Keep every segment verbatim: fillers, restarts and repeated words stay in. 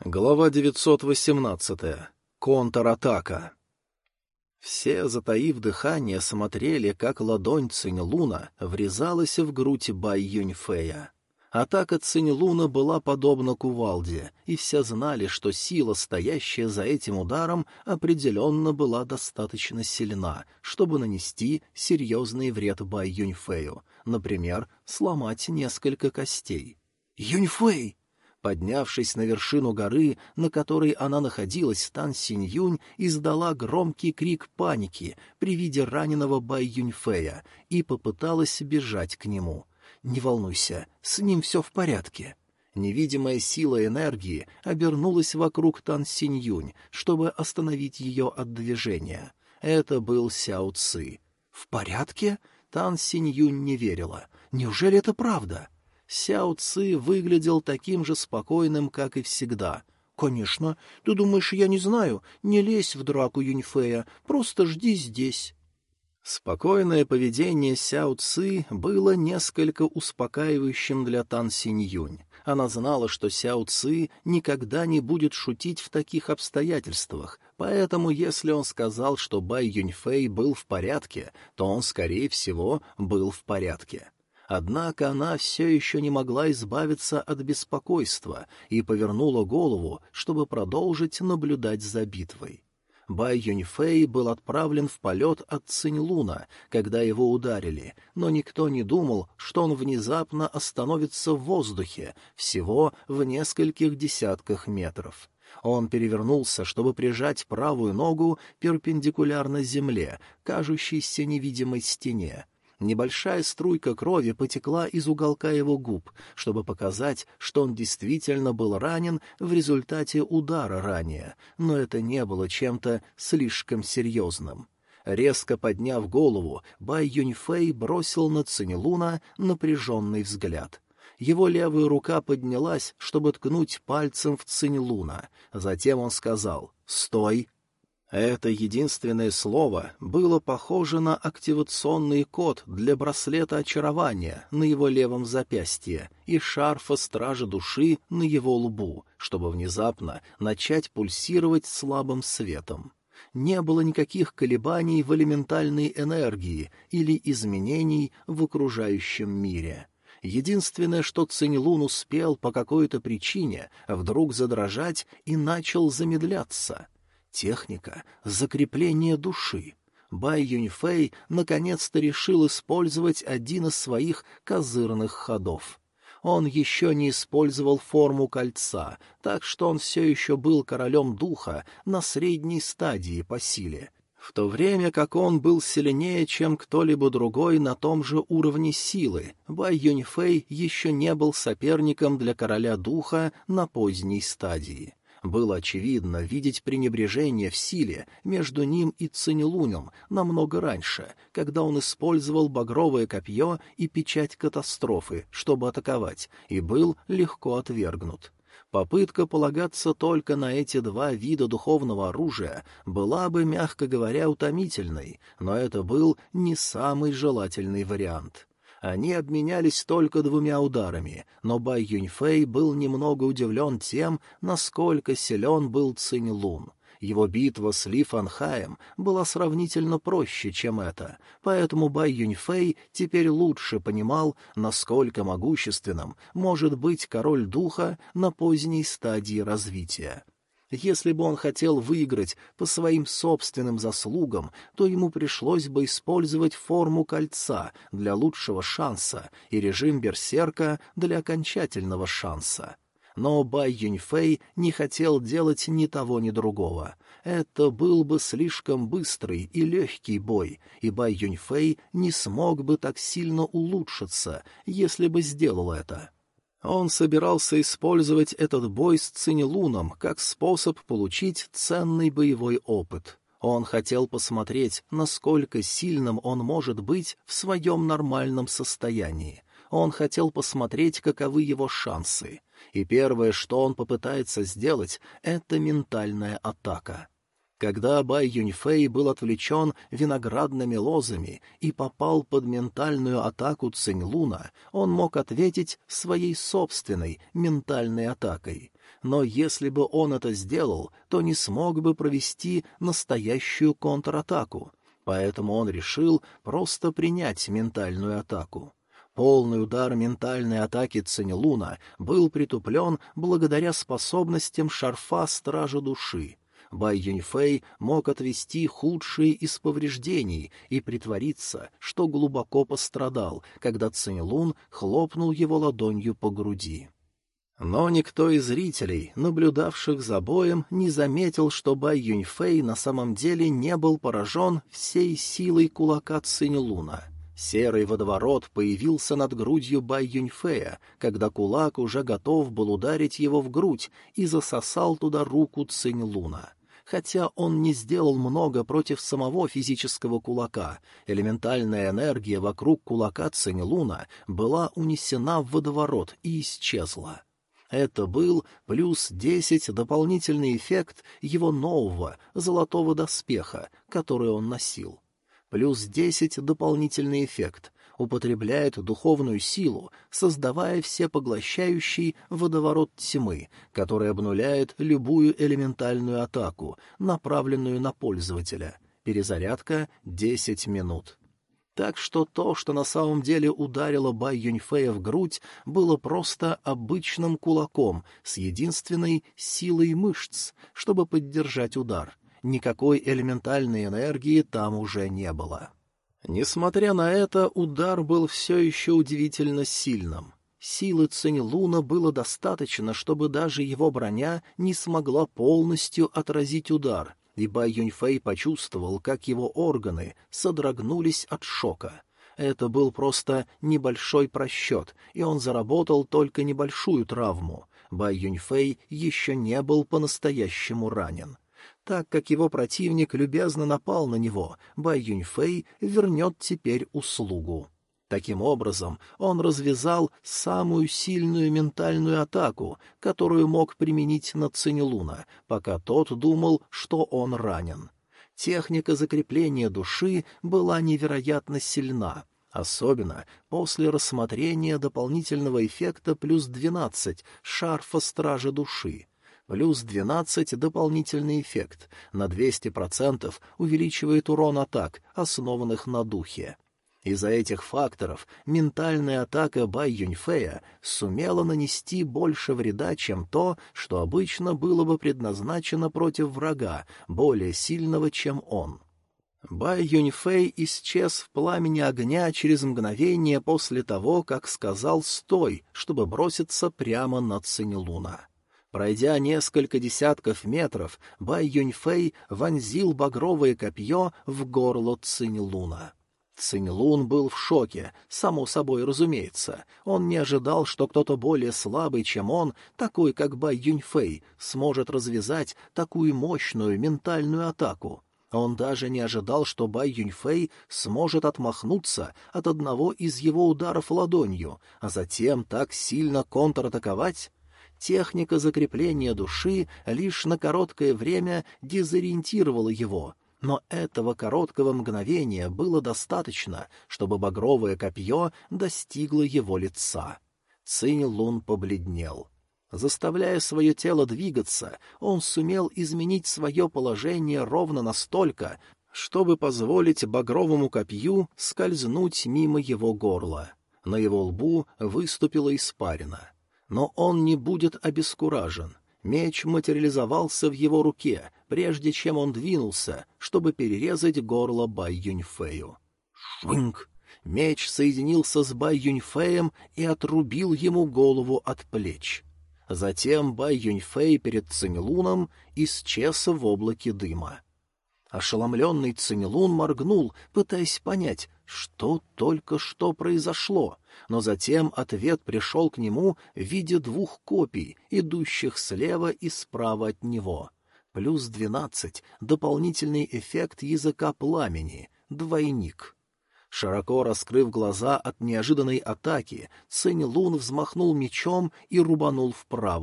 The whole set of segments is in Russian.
Глава девятьсот восемнадцать. Контратака. Все, затаив дыхание, смотрели, как ладонь Цинь-Луна врезалась в грудь Бай Юньфэя. Атака Цинь-Луна была подобна кувалде, и все знали, что сила, стоящая за этим ударом, определенно была достаточно сильна, чтобы нанести серьезный вред Бай Юньфэю, например, сломать несколько костей. «Юньфэй!» Поднявшись на вершину горы, на которой она находилась, Тан Синь-Юнь издала громкий крик паники при виде раненого Бай Юньфэя и попыталась бежать к нему. «Не волнуйся, с ним все в порядке». Невидимая сила энергии обернулась вокруг Тан Синь-Юнь, чтобы остановить ее от движения. Это был Сяо Ци. «В порядке?» Тан Синь-Юнь не верила. «Неужели это правда?» Сяо Ци выглядел таким же спокойным, как и всегда. «Конечно. Ты думаешь, я не знаю? Не лезь в драку Юньфэя, просто жди здесь». Спокойное поведение Сяо Ци было несколько успокаивающим для Тан Синь-Юнь. Она знала, что Сяо Ци никогда не будет шутить в таких обстоятельствах, поэтому если он сказал, что Бай Юньфэй был в порядке, то он, скорее всего, был в порядке. Однако она все еще не могла избавиться от беспокойства и повернула голову, чтобы продолжить наблюдать за битвой. Бай Юньфэй был отправлен в полет от Цинь-Луна, когда его ударили, но никто не думал, что он внезапно остановится в воздухе, всего в нескольких десятках метров. Он перевернулся, чтобы прижать правую ногу перпендикулярно земле, кажущейся невидимой стене. Небольшая струйка крови потекла из уголка его губ, чтобы показать, что он действительно был ранен в результате удара ранее, но это не было чем-то слишком серьезным. Резко подняв голову, Бай Юньфэй бросил на Цинь-Луна напряженный взгляд. Его левая рука поднялась, чтобы ткнуть пальцем в Цинь-Луна. Затем он сказал «Стой!». Это единственное слово было похоже на активационный код для браслета очарования на его левом запястье и шарфа Стража Души на его лбу, чтобы внезапно начать пульсировать слабым светом. Не было никаких колебаний в элементальной энергии или изменений в окружающем мире. Единственное, что Цинь-Лун успел по какой-то причине вдруг задрожать и начал замедляться — техника закрепления души. Бай Юньфэй наконец-то решил использовать один из своих козырных ходов. Он еще не использовал форму кольца, так что он все еще был королем духа на средней стадии по силе, в то время как он был сильнее, чем кто-либо другой на том же уровне силы. Бай Юньфэй еще не был соперником для короля духа на поздней стадии. Было очевидно видеть пренебрежение в силе между ним и Цинь-Лунем намного раньше, когда он использовал багровое копье и печать катастрофы, чтобы атаковать, и был легко отвергнут. Попытка полагаться только на эти два вида духовного оружия была бы, мягко говоря, утомительной, но это был не самый желательный вариант. Они обменялись только двумя ударами, но Бай Юньфэй был немного удивлен тем, насколько силен был Цинь-Лун. Его битва с Ли Фанхаем была сравнительно проще, чем это, поэтому Бай Юньфэй теперь лучше понимал, насколько могущественным может быть король духа на поздней стадии развития. Если бы он хотел выиграть по своим собственным заслугам, то ему пришлось бы использовать форму кольца для лучшего шанса и режим берсерка для окончательного шанса. Но Бай Юньфэй не хотел делать ни того, ни другого. Это был бы слишком быстрый и легкий бой, и Бай Юньфэй не смог бы так сильно улучшиться, если бы сделал это. Он собирался использовать этот бой с Цинь-Луном как способ получить ценный боевой опыт. Он хотел посмотреть, насколько сильным он может быть в своем нормальном состоянии. Он хотел посмотреть, каковы его шансы. И первое, что он попытается сделать, — это ментальная атака. Когда Бай Юньфэй был отвлечен виноградными лозами и попал под ментальную атаку Цинь-Луна, он мог ответить своей собственной ментальной атакой. Но если бы он это сделал, то не смог бы провести настоящую контратаку. Поэтому он решил просто принять ментальную атаку. Полный удар ментальной атаки Цинь-Луна был притуплен благодаря способностям шарфа Стража Души. Бай Юньфэй мог отвести худшие из повреждений и притвориться, что глубоко пострадал, когда Цинь-Лун хлопнул его ладонью по груди. Но никто из зрителей, наблюдавших за боем, не заметил, что Бай Юньфэй на самом деле не был поражен всей силой кулака Цинь-Луна. Серый водоворот появился над грудью Бай Юньфэя, когда кулак уже готов был ударить его в грудь и засосал туда руку Цинь-Луна. Хотя он не сделал много против самого физического кулака, элементальная энергия вокруг кулака Цинь-Луна была унесена в водоворот и исчезла. Это был плюс десять дополнительный эффект его нового золотого доспеха, который он носил. Плюс десять дополнительный эффект. Употребляет духовную силу, создавая всепоглощающий водоворот тьмы, который обнуляет любую элементальную атаку, направленную на пользователя. Перезарядка десять минут. Так что то, что на самом деле ударило Бай Юньфэя в грудь, было просто обычным кулаком с единственной силой мышц, чтобы поддержать удар. Никакой элементальной энергии там уже не было. Несмотря на это, удар был все еще удивительно сильным. Силы Цинь-Луна было достаточно, чтобы даже его броня не смогла полностью отразить удар, и Бай Юньфэй почувствовал, как его органы содрогнулись от шока. Это был просто небольшой просчет, и он заработал только небольшую травму. Бай Юньфэй еще не был по-настоящему ранен. Так как его противник любезно напал на него, Бай Юньфэй вернет теперь услугу. Таким образом, он развязал самую сильную ментальную атаку, которую мог применить на Цинь-Луна, пока тот думал, что он ранен. Техника закрепления души была невероятно сильна, особенно после рассмотрения дополнительного эффекта плюс двенадцать шарфа Стража Души. Плюс двенадцать дополнительный эффект, на двести процентов увеличивает урон атак, основанных на духе. Из-за этих факторов ментальная атака Бай Юньфэя сумела нанести больше вреда, чем то, что обычно было бы предназначено против врага, более сильного, чем он. Бай Юньфэй исчез в пламени огня через мгновение после того, как сказал «стой», чтобы броситься прямо на Цинь-Луна. Пройдя несколько десятков метров, Бай Юньфэй вонзил багровое копье в горло Цинь-Луна. Цинь-Лун был в шоке, само собой разумеется. Он не ожидал, что кто-то более слабый, чем он, такой как Бай Юньфэй, сможет развязать такую мощную ментальную атаку. Он даже не ожидал, что Бай Юньфэй сможет отмахнуться от одного из его ударов ладонью, а затем так сильно контратаковать. Техника закрепления души лишь на короткое время дезориентировала его, но этого короткого мгновения было достаточно, чтобы багровое копье достигло его лица. Цинь-Лун побледнел. Заставляя свое тело двигаться, он сумел изменить свое положение ровно настолько, чтобы позволить багровому копью скользнуть мимо его горла. На его лбу выступила испарина. Но он не будет обескуражен. Меч материализовался в его руке, прежде чем он двинулся, чтобы перерезать горло Бай Юньфэю. Швынг! Меч соединился с Бай Юньфэем и отрубил ему голову от плеч. Затем Бай Юньфэй перед Цинь-Луном исчез в облаке дыма. Ошеломленный Цинь-Лун моргнул, пытаясь понять, что только что произошло, но затем ответ пришел к нему в виде двух копий, идущих слева и справа от него. Плюс двенадцать — дополнительный эффект языка пламени, двойник. Широко раскрыв глаза от неожиданной атаки, Цинь-Лун взмахнул мечом и рубанул вправо.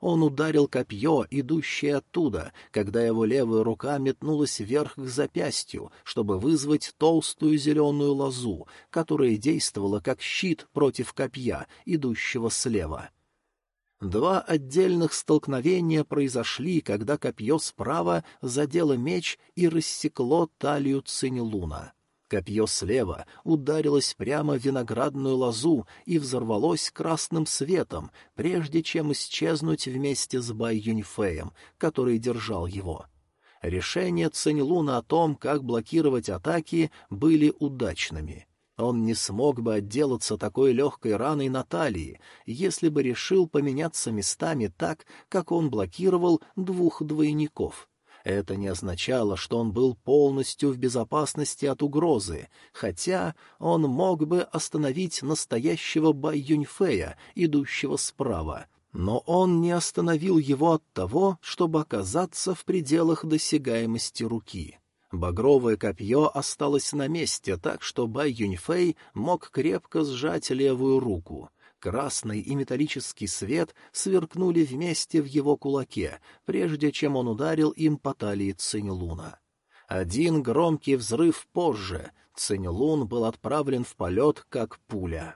Он ударил копье, идущее оттуда, когда его левая рука метнулась вверх к запястью, чтобы вызвать толстую зеленую лозу, которая действовала как щит против копья, идущего слева. Два отдельных столкновения произошли, когда копье справа задело меч и рассекло талию Цинь-Луна. Копье слева ударилось прямо в виноградную лозу и взорвалось красным светом, прежде чем исчезнуть вместе с Бай Юньфэем, который держал его. Решения Цинь-Луна о том, как блокировать атаки, были удачными. Он не смог бы отделаться такой легкой раной на талии, если бы решил поменяться местами так, как он блокировал двух двойников. Это не означало, что он был полностью в безопасности от угрозы, хотя он мог бы остановить настоящего Бай Юньфэя, идущего справа. Но он не остановил его от того, чтобы оказаться в пределах досягаемости руки. Багровое копье осталось на месте, так что Бай Юньфэй мог крепко сжать левую руку. Красный и металлический свет сверкнули вместе в его кулаке, прежде чем он ударил им по талии Цинь-Луна. Один громкий взрыв позже Цинь-Лун был отправлен в полет, как пуля.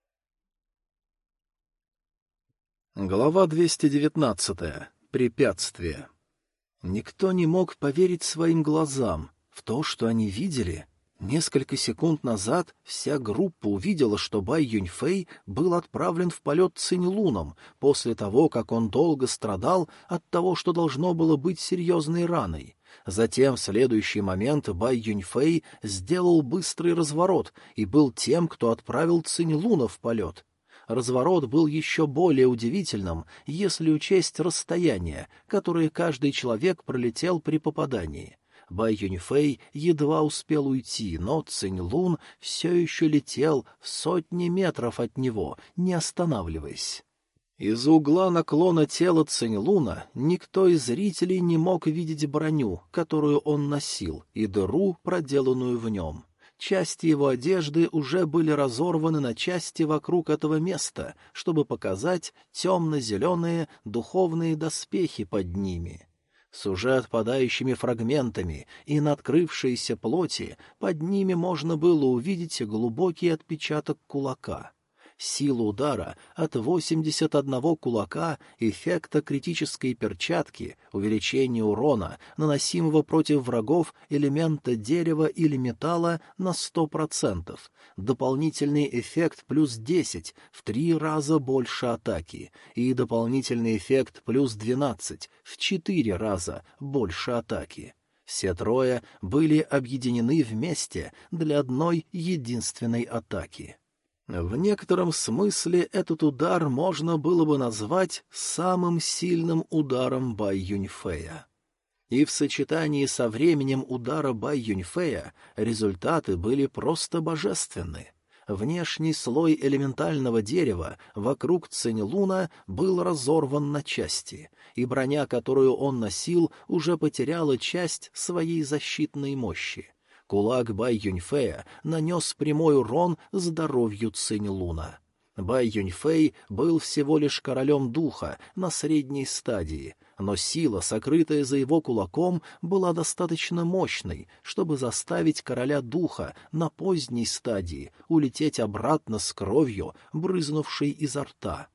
Глава двести девятнадцатая. Препятствие. Никто не мог поверить своим глазам в то, что они видели. Несколько секунд назад вся группа увидела, что Бай Юньфэй был отправлен в полет Цинь-Луном после того, как он долго страдал от того, что должно было быть серьезной раной. Затем в следующий момент Бай Юньфэй сделал быстрый разворот и был тем, кто отправил Цинь-Луна в полет. Разворот был еще более удивительным, если учесть расстояние, которое каждый человек пролетел при попадании. Бай Юньфэй едва успел уйти, но Цинь-Лун все еще летел в сотни метров от него, не останавливаясь. Из угла наклона тела Цинь-Луна никто из зрителей не мог видеть броню, которую он носил, и дыру, проделанную в нем. Части его одежды уже были разорваны на части вокруг этого места, чтобы показать темно-зеленые духовные доспехи под ними. С уже отпадающими фрагментами и на открывшейся плоти под ними можно было увидеть глубокий отпечаток кулака. Сила удара от восьмидесяти одного кулака, эффекта критической перчатки, увеличения урона, наносимого против врагов элемента дерева или металла на сто процентов, дополнительный эффект плюс десять, в три раза больше атаки, и дополнительный эффект плюс двенадцать, в четыре раза больше атаки. Все трое были объединены вместе для одной единственной атаки. В некотором смысле этот удар можно было бы назвать самым сильным ударом Бай Юньфэя. И в сочетании со временем удара Бай Юньфэя результаты были просто божественны. Внешний слой элементального дерева вокруг Цинь-Луна был разорван на части, и броня, которую он носил, уже потеряла часть своей защитной мощи. Кулак Бай Юньфэя нанес прямой урон здоровью Цинь-Луна. Бай Юньфэй был всего лишь королем духа на средней стадии, но сила, сокрытая за его кулаком, была достаточно мощной, чтобы заставить короля духа на поздней стадии улететь обратно с кровью, брызнувшей изо рта.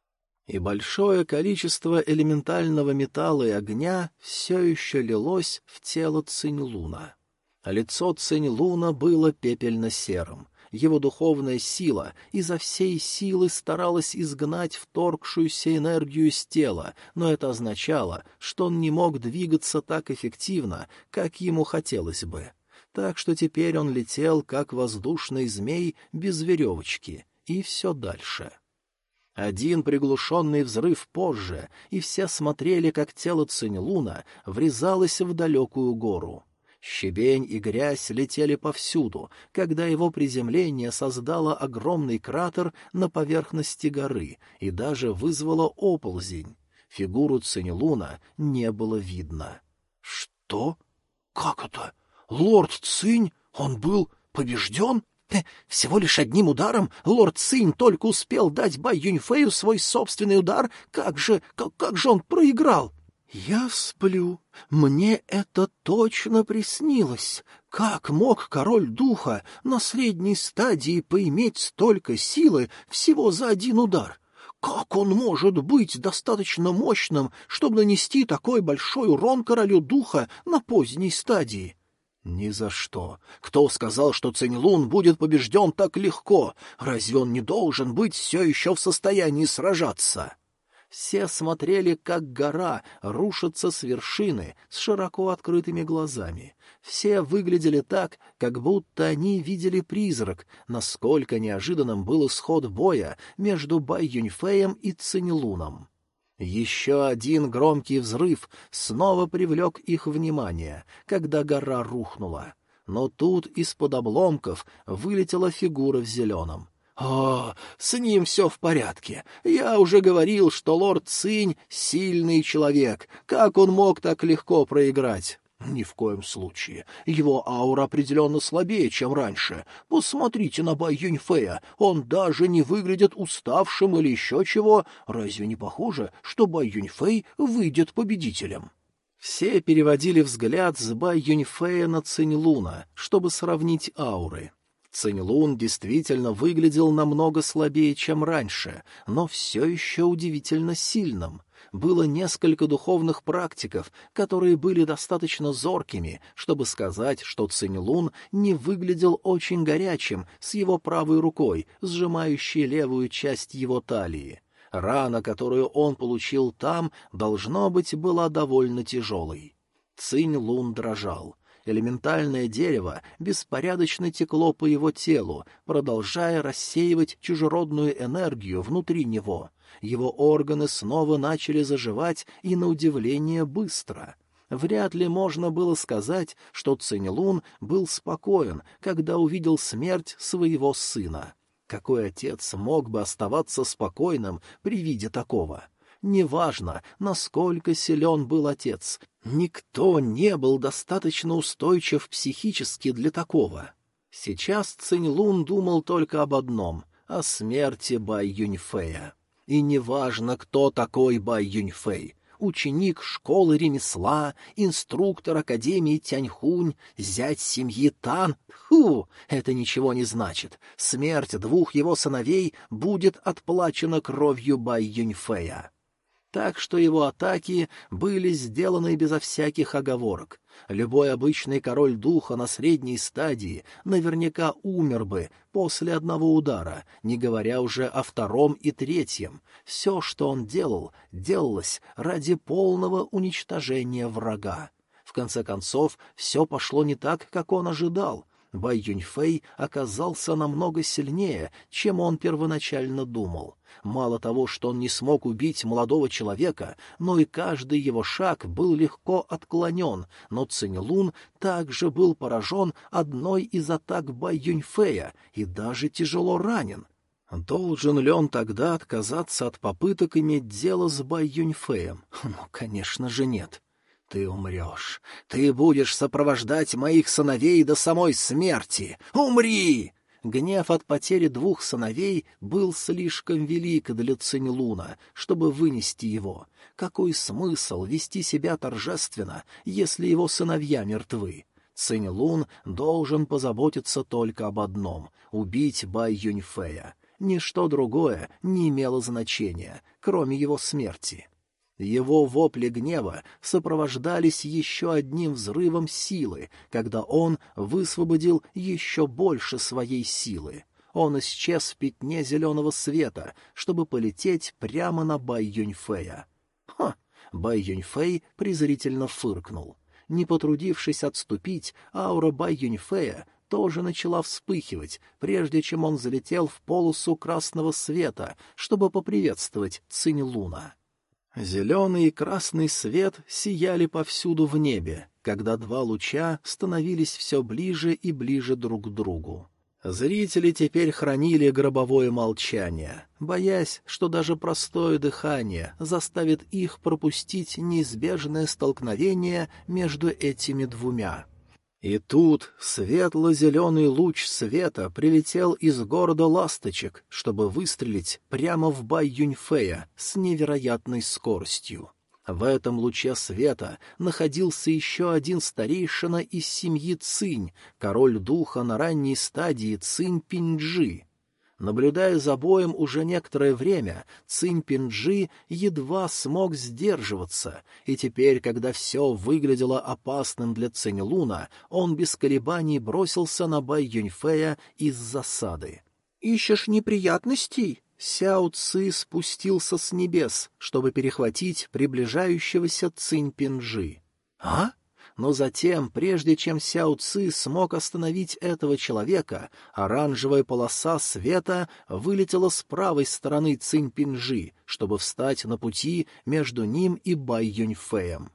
И большое количество элементального металла и огня все еще лилось в тело Цинь-Луна. Лицо Цинь-Луна было пепельно-серым. Его духовная сила изо всей силы старалась изгнать вторгшуюся энергию из тела, но это означало, что он не мог двигаться так эффективно, как ему хотелось бы. Так что теперь он летел, как воздушный змей без веревочки, и все дальше. Один приглушенный взрыв позже, и все смотрели, как тело Цинь-Луна врезалось в далекую гору. Щебень и грязь летели повсюду, когда его приземление создало огромный кратер на поверхности горы и даже вызвало оползень. Фигуру Цинь-Луна не было видно. — Что? Как это? Лорд Цинь? Он был побежден? Всего лишь одним ударом лорд Цинь только успел дать Бай Юньфэю свой собственный удар. Как же, как, как же он проиграл? Я сплю. Мне это точно приснилось. Как мог король духа на средней стадии поиметь столько силы всего за один удар? Как он может быть достаточно мощным, чтобы нанести такой большой урон королю духа на поздней стадии? Ни за что. Кто сказал, что Цинь-Лун будет побежден так легко? Разве он не должен быть все еще в состоянии сражаться? Все смотрели, как гора рушится с вершины с широко открытыми глазами. Все выглядели так, как будто они видели призрак, насколько неожиданным был исход боя между Бай Юньфэем и Цинь-Луном. Еще один громкий взрыв снова привлек их внимание, когда гора рухнула. Но тут из-под обломков вылетела фигура в зеленом. «О, с ним все в порядке. Я уже говорил, что лорд Цинь — сильный человек. Как он мог так легко проиграть?» «Ни в коем случае. Его аура определенно слабее, чем раньше. Посмотрите на Бай Юньфэя. Он даже не выглядит уставшим или еще чего. Разве не похоже, что Бай Юньфэй выйдет победителем?» Все переводили взгляд с Бай Юньфэя на Цинь-Луна, чтобы сравнить ауры. Цинь-Лун действительно выглядел намного слабее, чем раньше, но все еще удивительно сильным. Было несколько духовных практиков, которые были достаточно зоркими, чтобы сказать, что Цинь-Лун не выглядел очень горячим с его правой рукой, сжимающей левую часть его талии. Рана, которую он получил там, должно быть, была довольно тяжелой. Цинь-Лун дрожал. Элементальное дерево беспорядочно текло по его телу, продолжая рассеивать чужеродную энергию внутри него. Его органы снова начали заживать, и, на удивление, быстро. Вряд ли можно было сказать, что Цинь-Лун был спокоен, когда увидел смерть своего сына. Какой отец мог бы оставаться спокойным при виде такого? Неважно, насколько силен был отец, никто не был достаточно устойчив психически для такого. Сейчас Цинь-Лун думал только об одном — о смерти Бай Юньфэя. И неважно, кто такой Бай Юньфэй — ученик школы ремесла, инструктор академии Тяньхунь, зять семьи Тан — фу, это ничего не значит. Смерть двух его сыновей будет отплачена кровью Бай Юньфэя. Так что его атаки были сделаны безо всяких оговорок. Любой обычный король духа на средней стадии наверняка умер бы после одного удара, не говоря уже о втором и третьем. Все, что он делал, делалось ради полного уничтожения врага. В конце концов, все пошло не так, как он ожидал. Бай Юньфэй оказался намного сильнее, чем он первоначально думал. Мало того, что он не смог убить молодого человека, но и каждый его шаг был легко отклонен, но Цинь-Лун также был поражен одной из атак Бай Юньфэя и даже тяжело ранен. Должен ли он тогда отказаться от попыток иметь дело с Бай Юньфэем? Ну, конечно же, нет. Ты умрешь. Ты будешь сопровождать моих сыновей до самой смерти. Умри!» Гнев от потери двух сыновей был слишком велик для Цинь-Луна, чтобы вынести его. Какой смысл вести себя торжественно, если его сыновья мертвы? Цинь-Лун должен позаботиться только об одном — убить Бай Юньфэя. Ничто другое не имело значения, кроме его смерти. Его вопли гнева сопровождались еще одним взрывом силы, когда он высвободил еще больше своей силы. Он исчез в пятне зеленого света, чтобы полететь прямо на Бай Юньфэя. Ха! Бай Юньфэй презрительно фыркнул. Не потрудившись отступить, аура Бай Юньфэя тоже начала вспыхивать, прежде чем он залетел в полосу красного света, чтобы поприветствовать Цинь-Луна. Зеленый и красный свет сияли повсюду в небе, когда два луча становились все ближе и ближе друг к другу. Зрители теперь хранили гробовое молчание, боясь, что даже простое дыхание заставит их пропустить неизбежное столкновение между этими двумя. И тут светло-зеленый луч света прилетел из города Ласточек, чтобы выстрелить прямо в Бай Юньфэя с невероятной скоростью. В этом луче света находился еще один старейшина из семьи Цинь, король духа на ранней стадии Цинь-Пинджи. Наблюдая за боем уже некоторое время, Цинь-Пинджи едва смог сдерживаться, и теперь, когда все выглядело опасным для Цинь-Луна, он без колебаний бросился на Бай Юньфэя из засады. «Ищешь неприятностей?» Сяо Ци спустился с небес, чтобы перехватить приближающегося Цинь-Пинджи. «А?» Но затем, прежде чем Сяо Ци смог остановить этого человека, оранжевая полоса света вылетела с правой стороны Цинь-Пинджи, чтобы встать на пути между ним и Бай Юньфэем.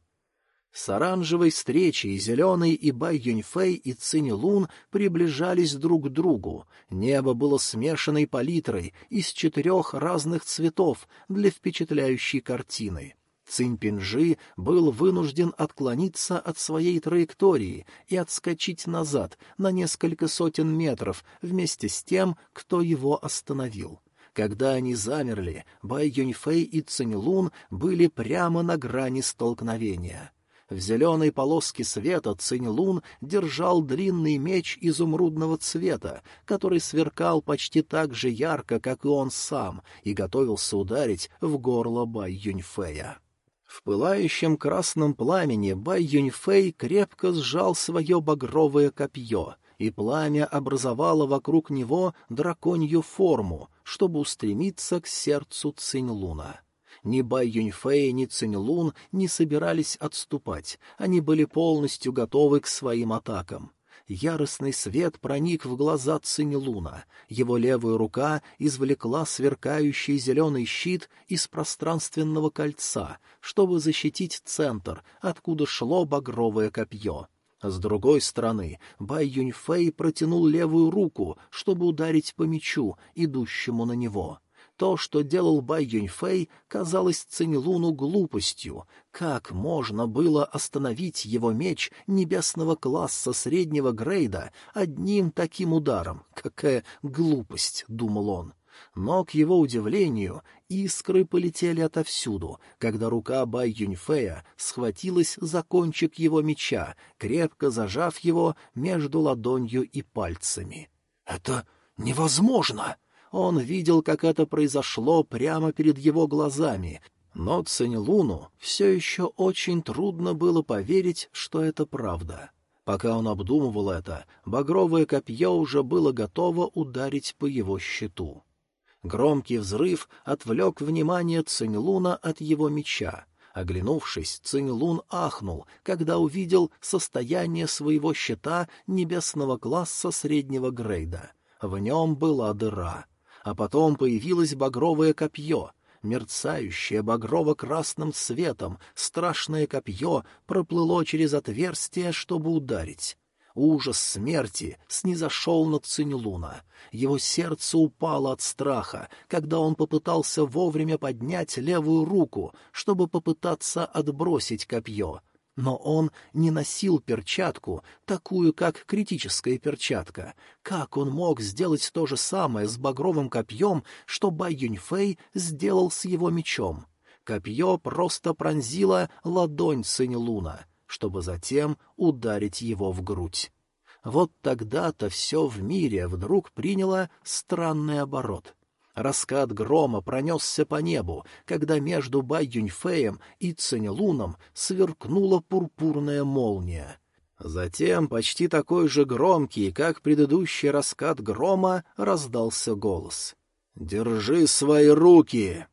С оранжевой встречей Зеленый и Бай Юньфэй и Цинь-Лун приближались друг к другу. Небо было смешанной палитрой из четырех разных цветов для впечатляющей картины. Цинь-Пинджи был вынужден отклониться от своей траектории и отскочить назад на несколько сотен метров вместе с тем, кто его остановил. Когда они замерли, Бай Юньфэй и Цинь-Лун были прямо на грани столкновения. В зеленой полоске света Цинь-Лун держал длинный меч изумрудного цвета, который сверкал почти так же ярко, как и он сам, и готовился ударить в горло Бай Юньфэя. В пылающем красном пламени Бай Юньфэй крепко сжал свое багровое копье, и пламя образовало вокруг него драконью форму, чтобы устремиться к сердцу Цинь-Луна. Ни Бай Юньфэй, ни Цинь-Лун не собирались отступать, они были полностью готовы к своим атакам. Яростный свет проник в глаза Цинь-Луна, его левая рука извлекла сверкающий зеленый щит из пространственного кольца, чтобы защитить центр, откуда шло багровое копье. С другой стороны, Бай Юньфэй протянул левую руку, чтобы ударить по мечу, идущему на него. То, что делал Бай Юньфэй, казалось Цинь-Луну глупостью. Как можно было остановить его меч небесного класса среднего грейда одним таким ударом? Какая глупость, — думал он. Но, к его удивлению, искры полетели отовсюду, когда рука Бай Юньфэя схватилась за кончик его меча, крепко зажав его между ладонью и пальцами. «Это невозможно!» Он видел, как это произошло прямо перед его глазами, но Цинь-Луну все еще очень трудно было поверить, что это правда. Пока он обдумывал это, багровое копье уже было готово ударить по его щиту. Громкий взрыв отвлек внимание Цинь-Луна от его меча. Оглянувшись, Цинь-Лун ахнул, когда увидел состояние своего щита небесного класса среднего грейда. В нем была дыра. А потом появилось багровое копье. Мерцающее багрово-красным цветом, страшное копье проплыло через отверстие, чтобы ударить. Ужас смерти снизошел на Цинь-Луна. Его сердце упало от страха, когда он попытался вовремя поднять левую руку, чтобы попытаться отбросить копье. Но он не носил перчатку, такую, как критическая перчатка. Как он мог сделать то же самое с багровым копьем, что Бай Юньфэй сделал с его мечом? Копье просто пронзило ладонь Цинь-Луна, чтобы затем ударить его в грудь. Вот тогда-то все в мире вдруг приняло странный оборот. Раскат грома пронесся по небу, когда между Бай Юньфэем и Цинь-Луном сверкнула пурпурная молния. Затем, почти такой же громкий, как предыдущий раскат грома, раздался голос. «Держи свои руки!»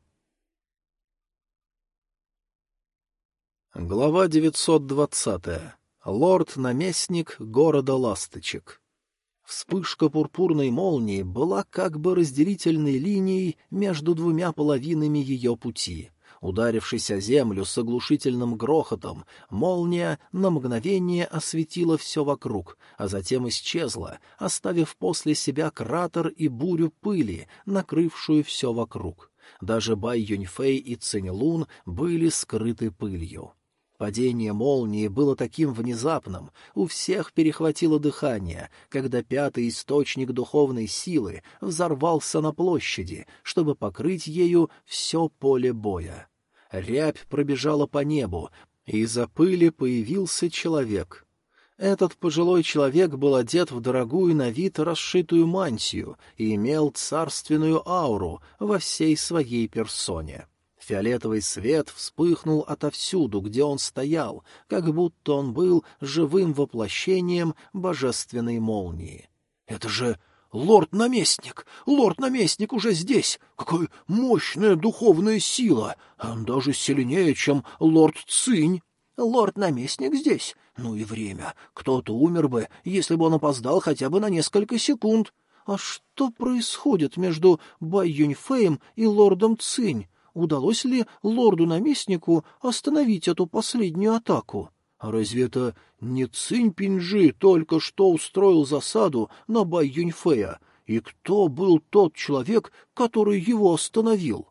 Глава девятьсот двадцатая. Лорд-наместник города Ласточек. Вспышка пурпурной молнии была как бы разделительной линией между двумя половинами ее пути. Ударившись о землю с оглушительным грохотом, молния на мгновение осветила все вокруг, а затем исчезла, оставив после себя кратер и бурю пыли, накрывшую все вокруг. Даже Бай Юньфэй и Цинь-Лун были скрыты пылью. Падение молнии было таким внезапным, у всех перехватило дыхание, когда пятый источник духовной силы взорвался на площади, чтобы покрыть ею все поле боя. Рябь пробежала по небу, и из-за пыли появился человек. Этот пожилой человек был одет в дорогую на вид расшитую мантию и имел царственную ауру во всей своей персоне. Фиолетовый свет вспыхнул отовсюду, где он стоял, как будто он был живым воплощением божественной молнии. — Это же лорд-наместник! Лорд-наместник уже здесь! Какая мощная духовная сила! Он даже сильнее, чем лорд Цинь! Лорд-наместник здесь? Ну и время. Кто-то умер бы, если бы он опоздал хотя бы на несколько секунд. А что происходит между Бай Юньфеем и лордом Цинь? Удалось ли лорду-наместнику остановить эту последнюю атаку? А разве это не Цинь Пинжи только что устроил засаду на Бай Юньфея? И кто был тот человек, который его остановил?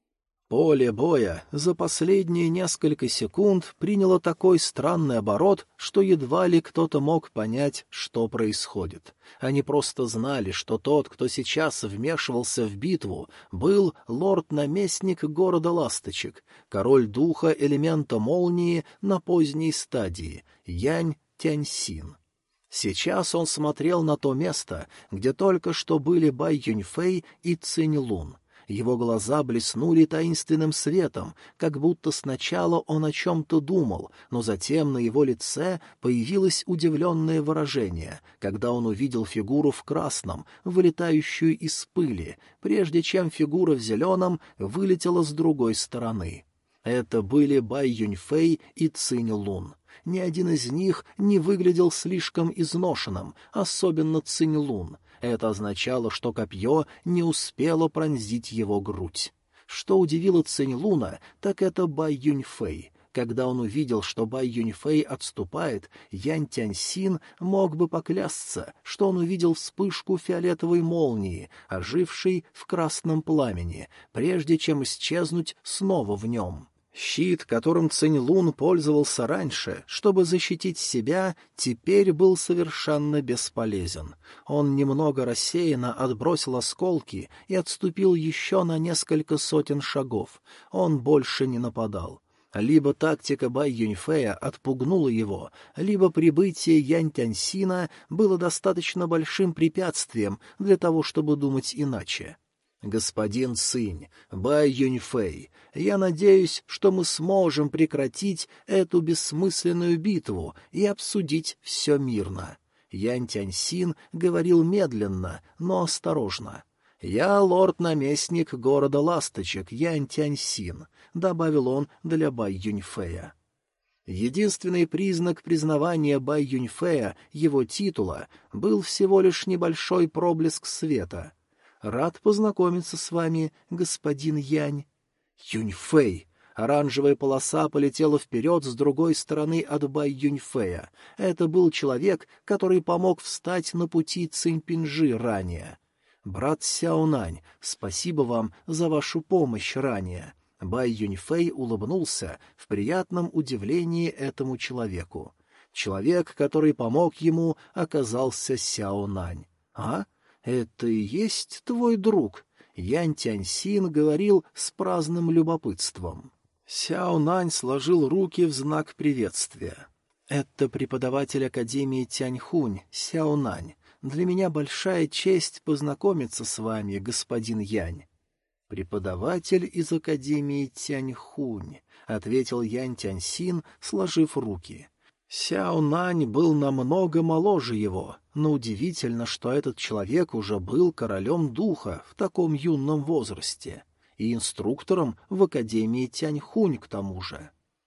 Поле боя за последние несколько секунд приняло такой странный оборот, что едва ли кто-то мог понять, что происходит. Они просто знали, что тот, кто сейчас вмешивался в битву, был лорд-наместник города Ласточек, король духа элемента молнии на поздней стадии, Янь Тяньсин. Сейчас он смотрел на то место, где только что были Бай Юньфэй и Цинь Лун. Его глаза блеснули таинственным светом, как будто сначала он о чем-то думал, но затем на его лице появилось удивленное выражение, когда он увидел фигуру в красном, вылетающую из пыли, прежде чем фигура в зеленом вылетела с другой стороны. Это были Бай Юньфэй и Цинь Лун. Ни один из них не выглядел слишком изношенным, особенно Цинь Лун. Это означало, что копье не успело пронзить его грудь. Что удивило Цинь Луна, так это Бай Юньфэй. Когда он увидел, что Бай Юньфэй отступает, Янь Тяньсин мог бы поклясться, что он увидел вспышку фиолетовой молнии, ожившей в красном пламени, прежде чем исчезнуть снова в нем. Щит, которым Цинь Лун пользовался раньше, чтобы защитить себя, теперь был совершенно бесполезен. Он немного рассеянно отбросил осколки и отступил еще на несколько сотен шагов. Он больше не нападал. Либо тактика Бай Юньфэя отпугнула его, либо прибытие Янь Тяньсина было достаточно большим препятствием для того, чтобы думать иначе. «Господин Цинь, Бай Юньфэй, я надеюсь, что мы сможем прекратить эту бессмысленную битву и обсудить все мирно». Янь Тяньсин говорил медленно, но осторожно. «Я лорд-наместник города Ласточек, Янь Тяньсин», — добавил он для Бай Юньфэя. Единственный признак признавания Бай Юньфэя, его титула, был всего лишь небольшой проблеск света. «Рад познакомиться с вами, господин Янь». «Юньфэй!» Оранжевая полоса полетела вперед с другой стороны от Бай Юньфэя. Это был человек, который помог встать на пути Цинь Пинжи ранее. «Брат Сяонань, спасибо вам за вашу помощь ранее». Бай Юньфэй улыбнулся в приятном удивлении этому человеку. Человек, который помог ему, оказался Сяонань. «А? Это и есть твой друг?» Янь Тяньсин говорил с праздным любопытством. Сяонань сложил руки в знак приветствия. «Это преподаватель Академии Тяньхунь, Сяонань. Для меня большая честь познакомиться с вами, господин Янь». «Преподаватель из Академии Тяньхунь», — ответил Янь Тяньсин, сложив руки. Сяонань был намного моложе его, но удивительно, что этот человек уже был королем духа в таком юном возрасте и инструктором в Академии Тяньхунь к тому же.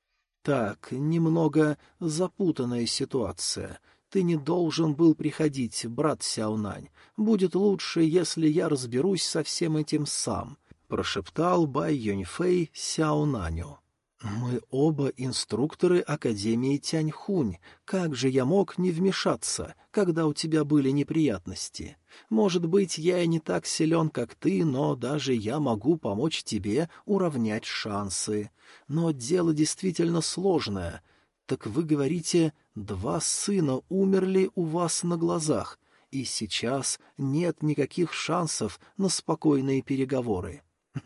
Так, немного запутанная ситуация. Ты не должен был приходить, брат Сяонань. Будет лучше, если я разберусь со всем этим сам, — прошептал Бай Юньфэй Сяонаню. «Мы оба инструкторы Академии Тяньхунь. Как же я мог не вмешаться, когда у тебя были неприятности? Может быть, я и не так силен, как ты, но даже я могу помочь тебе уравнять шансы. Но дело действительно сложное. Так вы говорите, два сына умерли у вас на глазах, и сейчас нет никаких шансов на спокойные переговоры.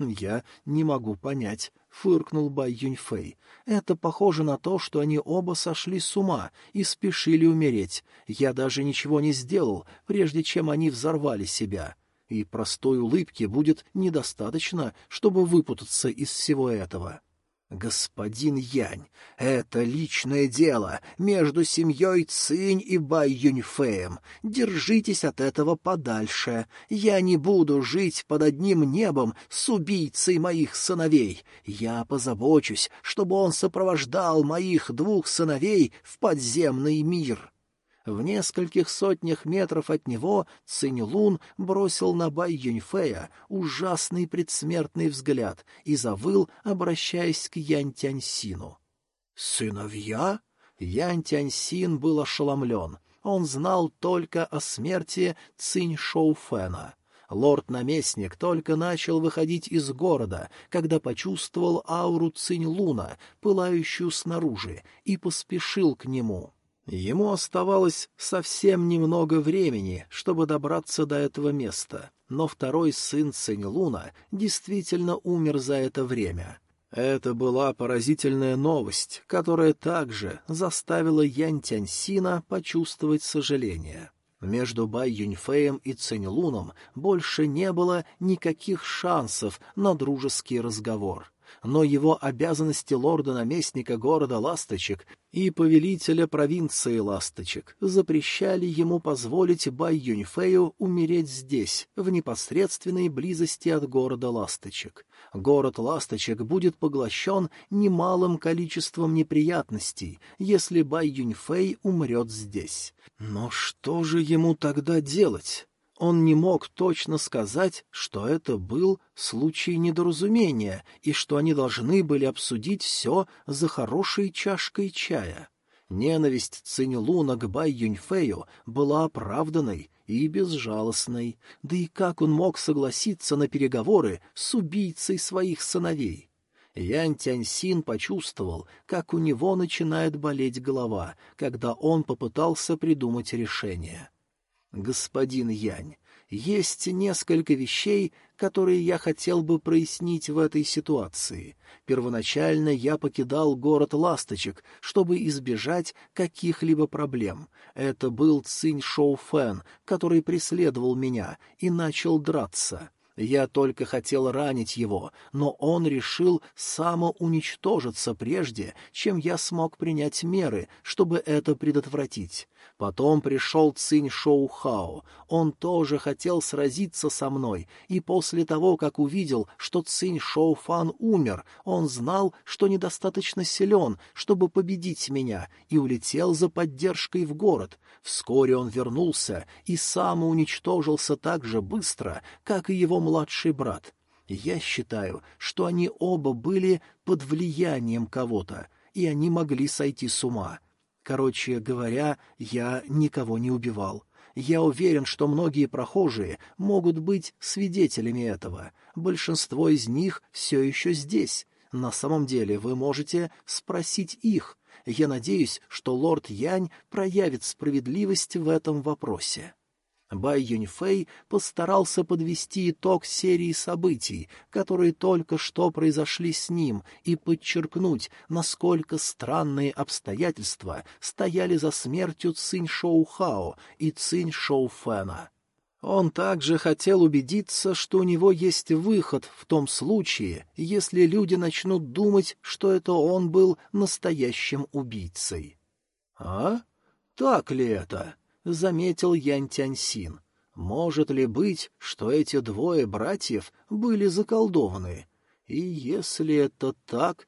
Я не могу понять, — фыркнул Бай Юньфэй. Это похоже на то, что они оба сошли с ума и спешили умереть. Я даже ничего не сделал, прежде чем они взорвали себя. И простой улыбки будет недостаточно, чтобы выпутаться из всего этого. «Господин Янь, это личное дело между семьей Цинь и Бай Юньфэем. Держитесь от этого подальше. Я не буду жить под одним небом с убийцей моих сыновей. Я позабочусь, чтобы он сопровождал моих двух сыновей в подземный мир». В нескольких сотнях метров от него Цинь-Лун бросил на Бай Юньфэя ужасный предсмертный взгляд и завыл, обращаясь к Янь Тяньсину. «Сыновья?» Янь Тяньсин был ошеломлен. Он знал только о смерти Цинь Шоуфэна. Лорд-наместник только начал выходить из города, когда почувствовал ауру Цинь-Луна, пылающую снаружи, и поспешил к нему. Ему оставалось совсем немного времени, чтобы добраться до этого места, но второй сын Цинь-Луна действительно умер за это время. Это была поразительная новость, которая также заставила Янь Тяньсина почувствовать сожаление. Между Бай Юньфэем и Цинь-Луном больше не было никаких шансов на дружеский разговор. Но его обязанности лорда-наместника города Ласточек и повелителя провинции Ласточек запрещали ему позволить Бай Юньфэю умереть здесь, в непосредственной близости от города Ласточек. Город Ласточек будет поглощен немалым количеством неприятностей, если Бай Юньфэй умрет здесь. Но что же ему тогда делать? Он не мог точно сказать, что это был случай недоразумения и что они должны были обсудить все за хорошей чашкой чая. Ненависть Цинь-Луна к Бай Юньфэю была оправданной и безжалостной, да и как он мог согласиться на переговоры с убийцей своих сыновей? Янь Тяньсин почувствовал, как у него начинает болеть голова, когда он попытался придумать решение. «Господин Янь, есть несколько вещей, которые я хотел бы прояснить в этой ситуации. Первоначально я покидал город Ласточек, чтобы избежать каких-либо проблем. Это был Цинь Шоуфэн, который преследовал меня и начал драться. Я только хотел ранить его, но он решил самоуничтожиться прежде, чем я смог принять меры, чтобы это предотвратить. Потом пришел Цинь Шоухао. Он тоже хотел сразиться со мной, и после того, как увидел, что Цинь Шоуфан умер, он знал, что недостаточно силен, чтобы победить меня, и улетел за поддержкой в город. Вскоре он вернулся и самоуничтожился так же быстро, как и его младший брат. Я считаю, что они оба были под влиянием кого-то, и они могли сойти с ума. Короче говоря, я никого не убивал. Я уверен, что многие прохожие могут быть свидетелями этого. Большинство из них все еще здесь. На самом деле вы можете спросить их. Я надеюсь, что лорд Янь проявит справедливость в этом вопросе». Бай Юньфэй постарался подвести итог серии событий, которые только что произошли с ним, и подчеркнуть, насколько странные обстоятельства стояли за смертью Цинь Шоухао и Цинь Шоуфэна. Он также хотел убедиться, что у него есть выход в том случае, если люди начнут думать, что это он был настоящим убийцей. «А? Так ли это?» — заметил Янь Тяньсин. «Может ли быть, что эти двое братьев были заколдованы? И если это так...»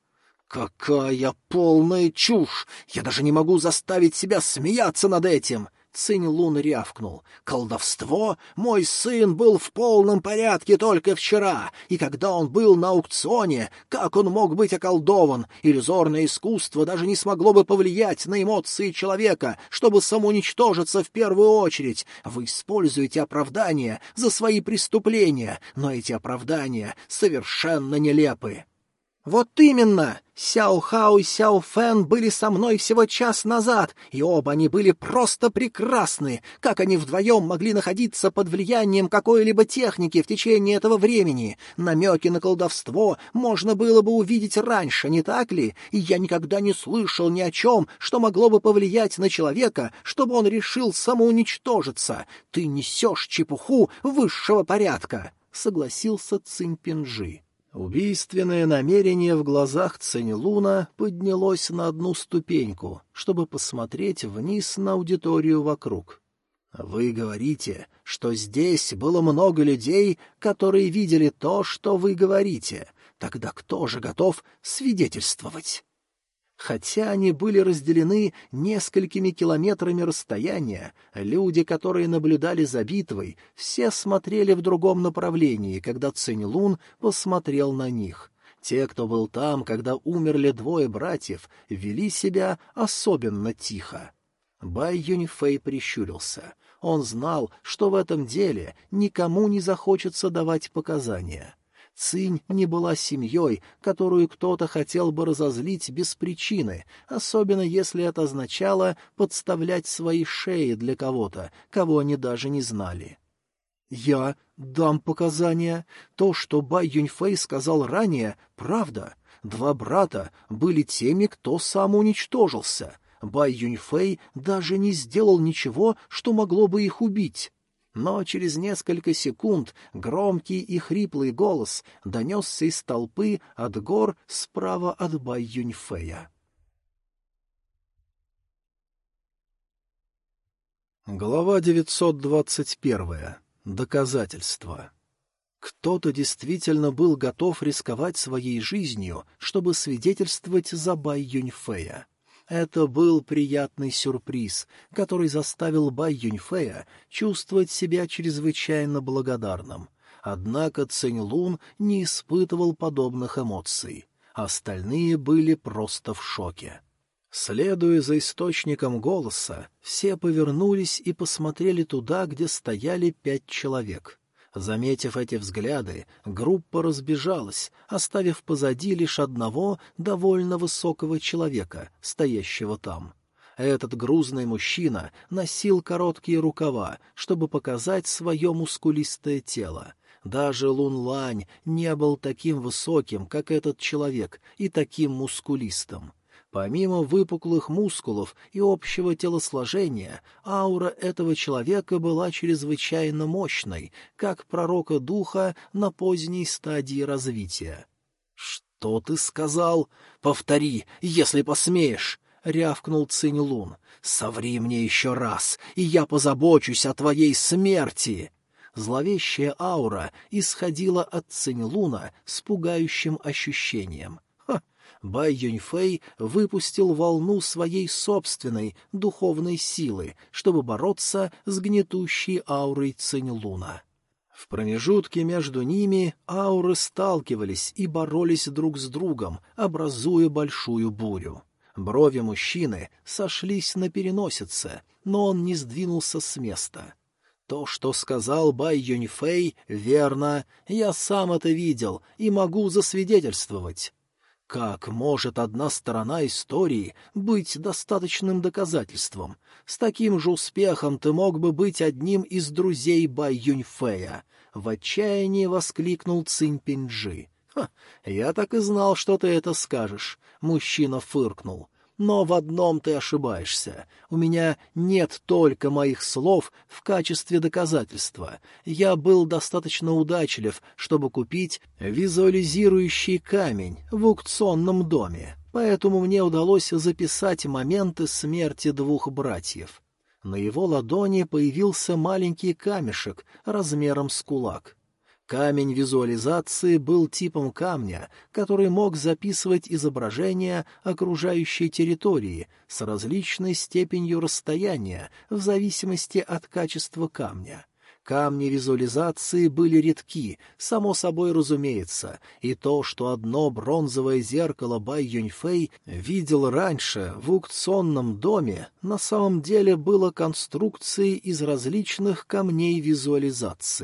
«Какая полная чушь! Я даже не могу заставить себя смеяться над этим!» Цинь-Лун рявкнул. «Колдовство? Мой сын был в полном порядке только вчера, и когда он был на аукционе, как он мог быть околдован? Иллюзорное искусство даже не смогло бы повлиять на эмоции человека, чтобы самоуничтожиться в первую очередь. Вы используете оправдания за свои преступления, но эти оправдания совершенно нелепы». «Вот именно! Сяо Хао и Сяо Фэн были со мной всего час назад, и оба они были просто прекрасны. Как они вдвоем могли находиться под влиянием какой-либо техники в течение этого времени? Намеки на колдовство можно было бы увидеть раньше, не так ли? И я никогда не слышал ни о чем, что могло бы повлиять на человека, чтобы он решил самоуничтожиться. Ты несешь чепуху высшего порядка», — согласился Цинь Пинжи. Убийственное намерение в глазах Цинь-Луна поднялось на одну ступеньку, чтобы посмотреть вниз на аудиторию вокруг. «Вы говорите, что здесь было много людей, которые видели то, что вы говорите. Тогда кто же готов свидетельствовать?» Хотя они были разделены несколькими километрами расстояния, люди, которые наблюдали за битвой, все смотрели в другом направлении, когда Цинь-Лун посмотрел на них. Те, кто был там, когда умерли двое братьев, вели себя особенно тихо. Бай Юньфэй прищурился. Он знал, что в этом деле никому не захочется давать показания. Цинь не была семьей, которую кто-то хотел бы разозлить без причины, особенно если это означало подставлять свои шеи для кого-то, кого они даже не знали. «Я дам показания. То, что Бай Юньфэй сказал ранее, правда. Два брата были теми, кто самоуничтожился. Бай Юньфэй даже не сделал ничего, что могло бы их убить». Но через несколько секунд громкий и хриплый голос донесся из толпы от гор справа от Бай Юньфэя. Глава девятьсот двадцать первая. Доказательства. Кто-то действительно был готов рисковать своей жизнью, чтобы свидетельствовать за Бай Юньфэя. Это был приятный сюрприз, который заставил Бай Юньфэя чувствовать себя чрезвычайно благодарным. Однако Цинь-Лун не испытывал подобных эмоций. Остальные были просто в шоке. Следуя за источником голоса, все повернулись и посмотрели туда, где стояли пять человек. Заметив эти взгляды, группа разбежалась, оставив позади лишь одного довольно высокого человека, стоящего там. Этот грузный мужчина носил короткие рукава, чтобы показать свое мускулистое тело. Даже Лун Лань не был таким высоким, как этот человек, и таким мускулистым. Помимо выпуклых мускулов и общего телосложения, аура этого человека была чрезвычайно мощной, как пророка духа на поздней стадии развития. «Что ты сказал? Повтори, если посмеешь!» — рявкнул Цинь-Лун. «Соври мне еще раз, и я позабочусь о твоей смерти!» Зловещая аура исходила от Цинь-Луна с пугающим ощущением. Бай Юньфэй выпустил волну своей собственной духовной силы, чтобы бороться с гнетущей аурой Цинь-Луна. В промежутке между ними ауры сталкивались и боролись друг с другом, образуя большую бурю. Брови мужчины сошлись на переносице, но он не сдвинулся с места. То, что сказал Бай Юньфэй, верно, я сам это видел и могу засвидетельствовать. Как может одна сторона истории быть достаточным доказательством? С таким же успехом ты мог бы быть одним из друзей Бай Юньфэя. В отчаянии воскликнул Цинь Пинжи. «Ха, я так и знал, что ты это скажешь», — мужчина фыркнул. «Но в одном ты ошибаешься. У меня нет только моих слов в качестве доказательства. Я был достаточно удачлив, чтобы купить визуализирующий камень в аукционном доме, поэтому мне удалось записать моменты смерти двух братьев». На его ладони появился маленький камешек размером с кулак. Камень визуализации был типом камня, который мог записывать изображения окружающей территории с различной степенью расстояния в зависимости от качества камня. Камни визуализации были редки, само собой разумеется, и то, что одно бронзовое зеркало Бай Юньфэй видел раньше в аукционном доме, на самом деле было конструкцией из различных камней визуализации.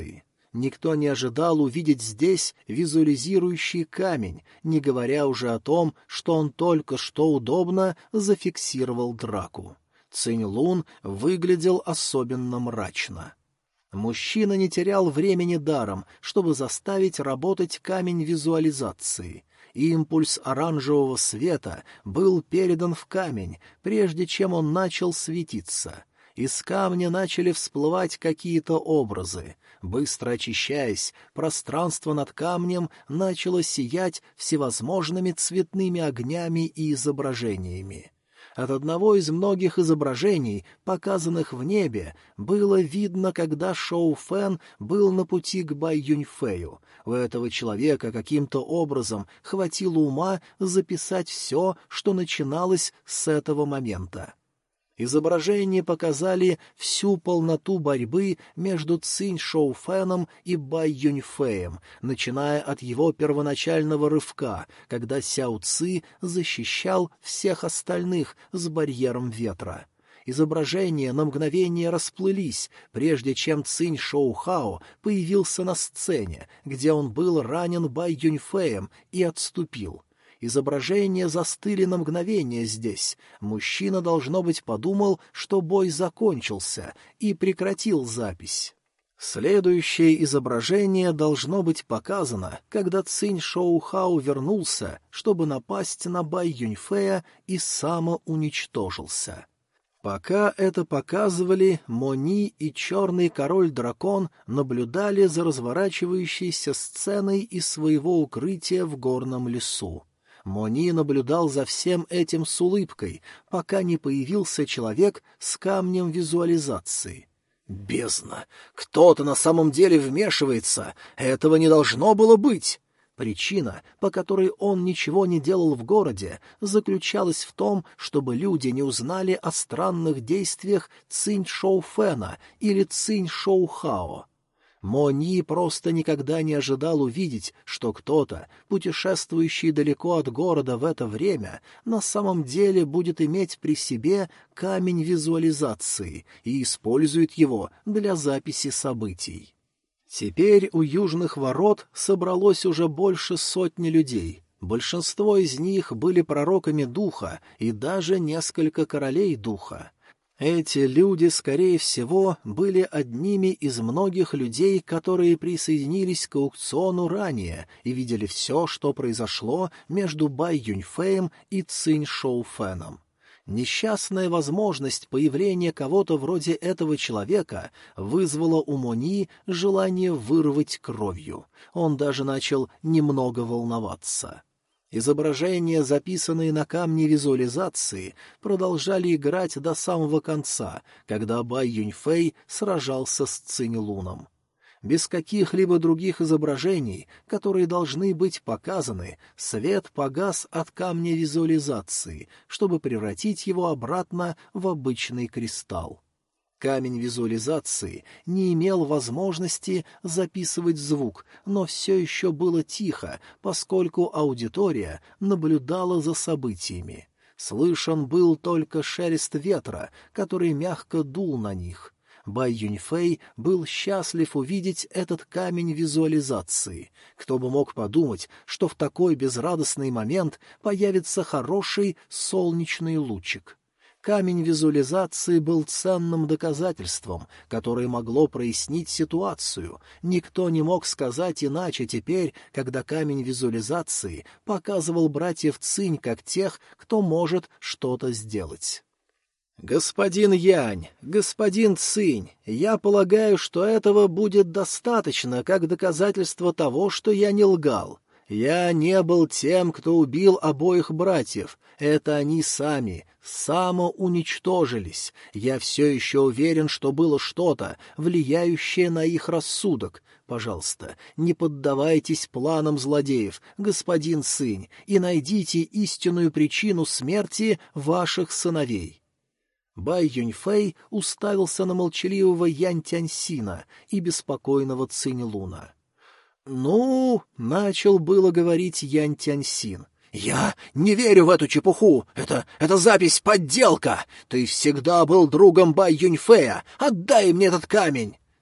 Никто не ожидал увидеть здесь визуализирующий камень, не говоря уже о том, что он только что удобно зафиксировал драку. Цинь-Лун выглядел особенно мрачно. Мужчина не терял времени даром, чтобы заставить работать камень визуализации. Импульс оранжевого света был передан в камень, прежде чем он начал светиться. Из камня начали всплывать какие-то образы. Быстро очищаясь, пространство над камнем начало сиять всевозможными цветными огнями и изображениями. От одного из многих изображений, показанных в небе, было видно, когда Шоу Фэн был на пути к Бай Юньфэю. У этого человека каким-то образом хватило ума записать все, что начиналось с этого момента. Изображения показали всю полноту борьбы между Цинь Шоуфэном и Бай Юньфэем, начиная от его первоначального рывка, когда Сяо Ци защищал всех остальных с барьером ветра. Изображения на мгновение расплылись, прежде чем Цинь Шоухао появился на сцене, где он был ранен Бай Юньфэем и отступил. Изображения застыли на мгновение здесь. Мужчина, должно быть, подумал, что бой закончился, и прекратил запись. Следующее изображение должно быть показано, когда Цинь Шоухао вернулся, чтобы напасть на Бай Юньфэя, и самоуничтожился. Пока это показывали, Мони и Черный Король-Дракон наблюдали за разворачивающейся сценой из своего укрытия в горном лесу. Мони наблюдал за всем этим с улыбкой, пока не появился человек с камнем визуализации. «Бездна! Кто-то на самом деле вмешивается! Этого не должно было быть!» Причина, по которой он ничего не делал в городе, заключалась в том, чтобы люди не узнали о странных действиях Цинь Шоуфэна или Цинь Шоухао. Мони просто никогда не ожидал увидеть, что кто-то, путешествующий далеко от города в это время, на самом деле будет иметь при себе камень визуализации и использует его для записи событий. Теперь у южных ворот собралось уже больше сотни людей. Большинство из них были пророками духа и даже несколько королей духа. Эти люди, скорее всего, были одними из многих людей, которые присоединились к аукциону ранее и видели все, что произошло между Бай Юньфэем и Цинь Шоуфэном. Несчастная возможность появления кого-то вроде этого человека вызвала у Мони желание вырвать кровью. Он даже начал немного волноваться. Изображения, записанные на камне визуализации, продолжали играть до самого конца, когда Бай Юньфэй сражался с Цинь-Луном. Без каких-либо других изображений, которые должны быть показаны, свет погас от камня визуализации, чтобы превратить его обратно в обычный кристалл. Камень визуализации не имел возможности записывать звук, но все еще было тихо, поскольку аудитория наблюдала за событиями. Слышен был только шелест ветра, который мягко дул на них. Бай Юньфэй был счастлив увидеть этот камень визуализации. Кто бы мог подумать, что в такой безрадостный момент появится хороший солнечный лучик. Камень визуализации был ценным доказательством, которое могло прояснить ситуацию. Никто не мог сказать иначе теперь, когда камень визуализации показывал братьев Цинь как тех, кто может что-то сделать. «Господин Янь, господин Цинь, я полагаю, что этого будет достаточно как доказательство того, что я не лгал. Я не был тем, кто убил обоих братьев. Это они сами, самоуничтожились. Я все еще уверен, что было что-то, влияющее на их рассудок. Пожалуйста, не поддавайтесь планам злодеев, господин Цинь, и найдите истинную причину смерти ваших сыновей». Бай Юньфэй уставился на молчаливого Янь Тяньсина и беспокойного Цинь Луна. «Ну...» — начал было говорить Янь Тяньсин. «Я не верю в эту чепуху! Это... это запись — подделка! Ты всегда был другом Бай Юньфэя! Отдай мне этот камень!»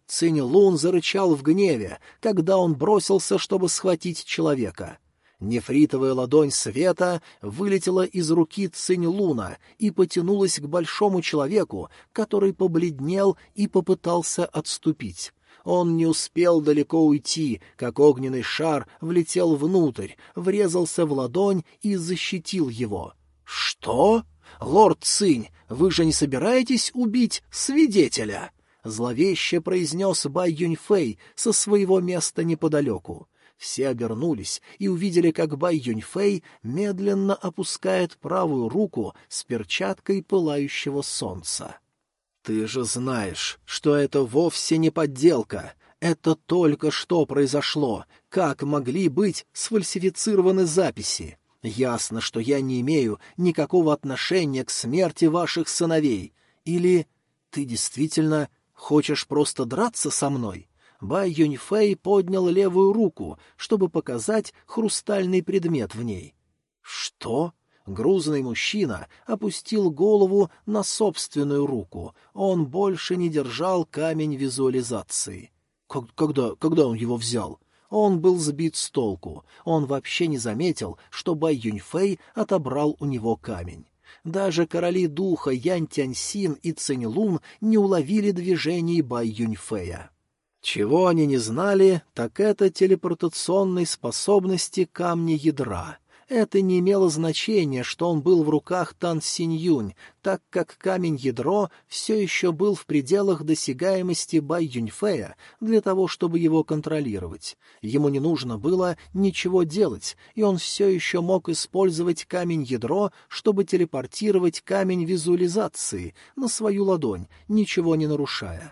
Цинь Лун зарычал в гневе, когда он бросился, чтобы схватить человека. Нефритовая ладонь света вылетела из руки Цинь Луна и потянулась к большому человеку, который побледнел и попытался отступить. Он не успел далеко уйти, как огненный шар влетел внутрь, врезался в ладонь и защитил его. «Что? Лорд Цинь, вы же не собираетесь убить свидетеля?» — зловеще произнес Бай Юньфэй со своего места неподалеку. Все обернулись и увидели, как Бай Юньфэй медленно опускает правую руку с перчаткой пылающего солнца. «Ты же знаешь, что это вовсе не подделка. Это только что произошло. Как могли быть сфальсифицированы записи? Ясно, что я не имею никакого отношения к смерти ваших сыновей. Или ты действительно хочешь просто драться со мной?» Бай Юньфэй поднял левую руку, чтобы показать хрустальный предмет в ней. «Что?» Грузный мужчина опустил голову на собственную руку. Он больше не держал камень визуализации. Как, когда, когда он его взял? Он был сбит с толку. Он вообще не заметил, что Бай Юньфэй отобрал у него камень. Даже короли духа Янь Тяньсин и Цинь Лун не уловили движений Бай Юньфэя. Чего они не знали, так это телепортационной способности камня ядра. Это не имело значения, что он был в руках Тан Синьюнь, так как камень-ядро все еще был в пределах досягаемости Бай Юньфэя для того, чтобы его контролировать. Ему не нужно было ничего делать, и он все еще мог использовать камень-ядро, чтобы телепортировать камень визуализации на свою ладонь, ничего не нарушая.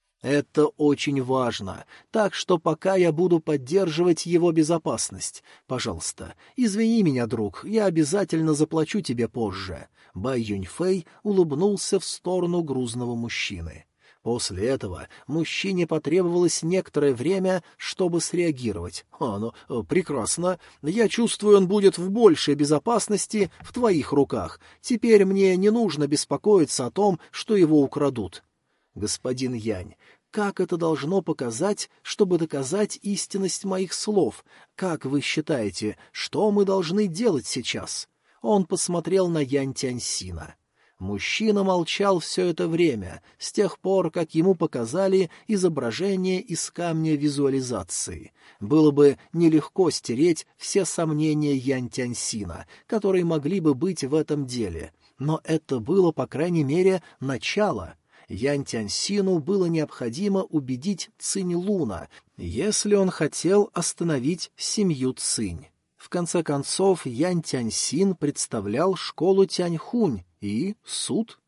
Это очень важно, так что пока я буду поддерживать его безопасность. Пожалуйста, извини меня, друг, я обязательно заплачу тебе позже. Бай Юньфэй улыбнулся в сторону грузного мужчины. После этого мужчине потребовалось некоторое время, чтобы среагировать. «А, ну, прекрасно. Я чувствую, он будет в большей безопасности в твоих руках. Теперь мне не нужно беспокоиться о том, что его украдут». «Господин Янь, как это должно показать, чтобы доказать истинность моих слов? Как вы считаете, что мы должны делать сейчас?» Он посмотрел на Янь Тяньсина. Мужчина молчал все это время, с тех пор, как ему показали изображение из камня визуализации. Было бы нелегко стереть все сомнения Янь Тяньсина, которые могли бы быть в этом деле. Но это было, по крайней мере, начало. Янь Тяньсину было необходимо убедить Цинь Луна, если он хотел остановить семью Цинь. В конце концов, Янь Тяньсин представлял школу Тяньхунь и суд.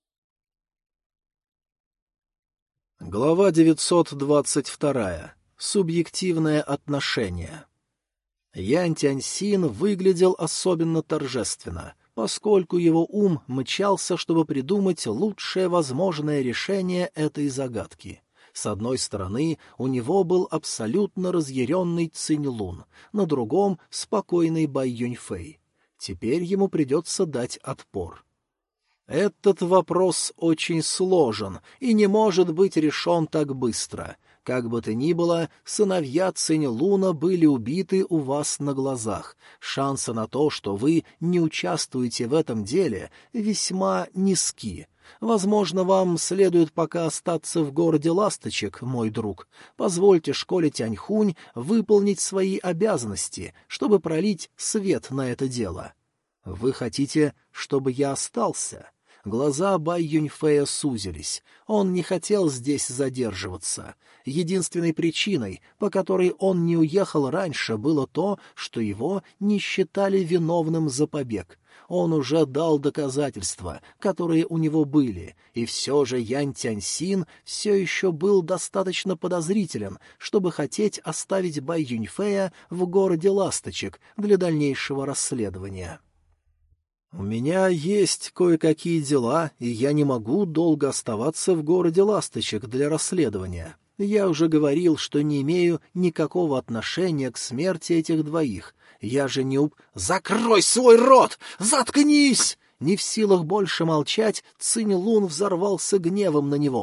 Глава девятьсот двадцать два. Субъективное отношение. Янь Тяньсин выглядел особенно торжественно, поскольку его ум мчался, чтобы придумать лучшее возможное решение этой загадки. С одной стороны, у него был абсолютно разъяренный Цинь Лун, на другом — спокойный Бай Юньфэй. Теперь ему придется дать отпор. Этот вопрос очень сложен и не может быть решен так быстро. Как бы то ни было, сыновья Цинь Луна были убиты у вас на глазах. Шансы на то, что вы не участвуете в этом деле, весьма низки. Возможно, вам следует пока остаться в городе Ласточек, мой друг. Позвольте школе Тяньхунь выполнить свои обязанности, чтобы пролить свет на это дело. Вы хотите, чтобы я остался?» Глаза Бай Юньфэя сузились. Он не хотел здесь задерживаться. Единственной причиной, по которой он не уехал раньше, было то, что его не считали виновным за побег. Он уже дал доказательства, которые у него были, и все же Янь Тяньсин все еще был достаточно подозрителен, чтобы хотеть оставить Бай Юньфэя в городе Ласточек для дальнейшего расследования. «У меня есть кое-какие дела, и я не могу долго оставаться в городе Ласточек для расследования. Я уже говорил, что не имею никакого отношения к смерти этих двоих. Я же не уб... «Закрой свой рот! Заткнись!» Не в силах больше молчать, Цинь Лун взорвался гневом на него.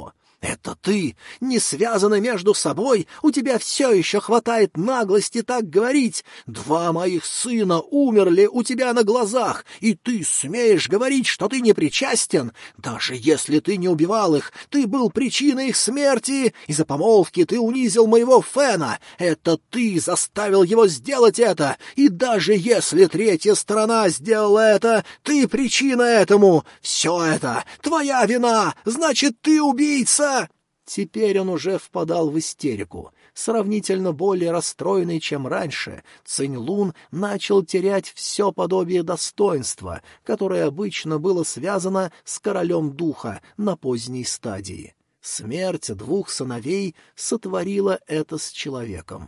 «Это ты! Не связаны между собой! У тебя все еще хватает наглости так говорить! Два моих сына умерли у тебя на глазах, и ты смеешь говорить, что ты не причастен? Даже если ты не убивал их, ты был причиной их смерти! Из-за помолвки ты унизил моего Фена! Это ты заставил его сделать это! И даже если третья сторона сделала это, ты причина этому! Все это твоя вина! Значит, ты убийца!» Теперь он уже впадал в истерику. Сравнительно более расстроенный, чем раньше, Цинь-Лун начал терять все подобие достоинства, которое обычно было связано с королем духа на поздней стадии. Смерть двух сыновей сотворила это с человеком.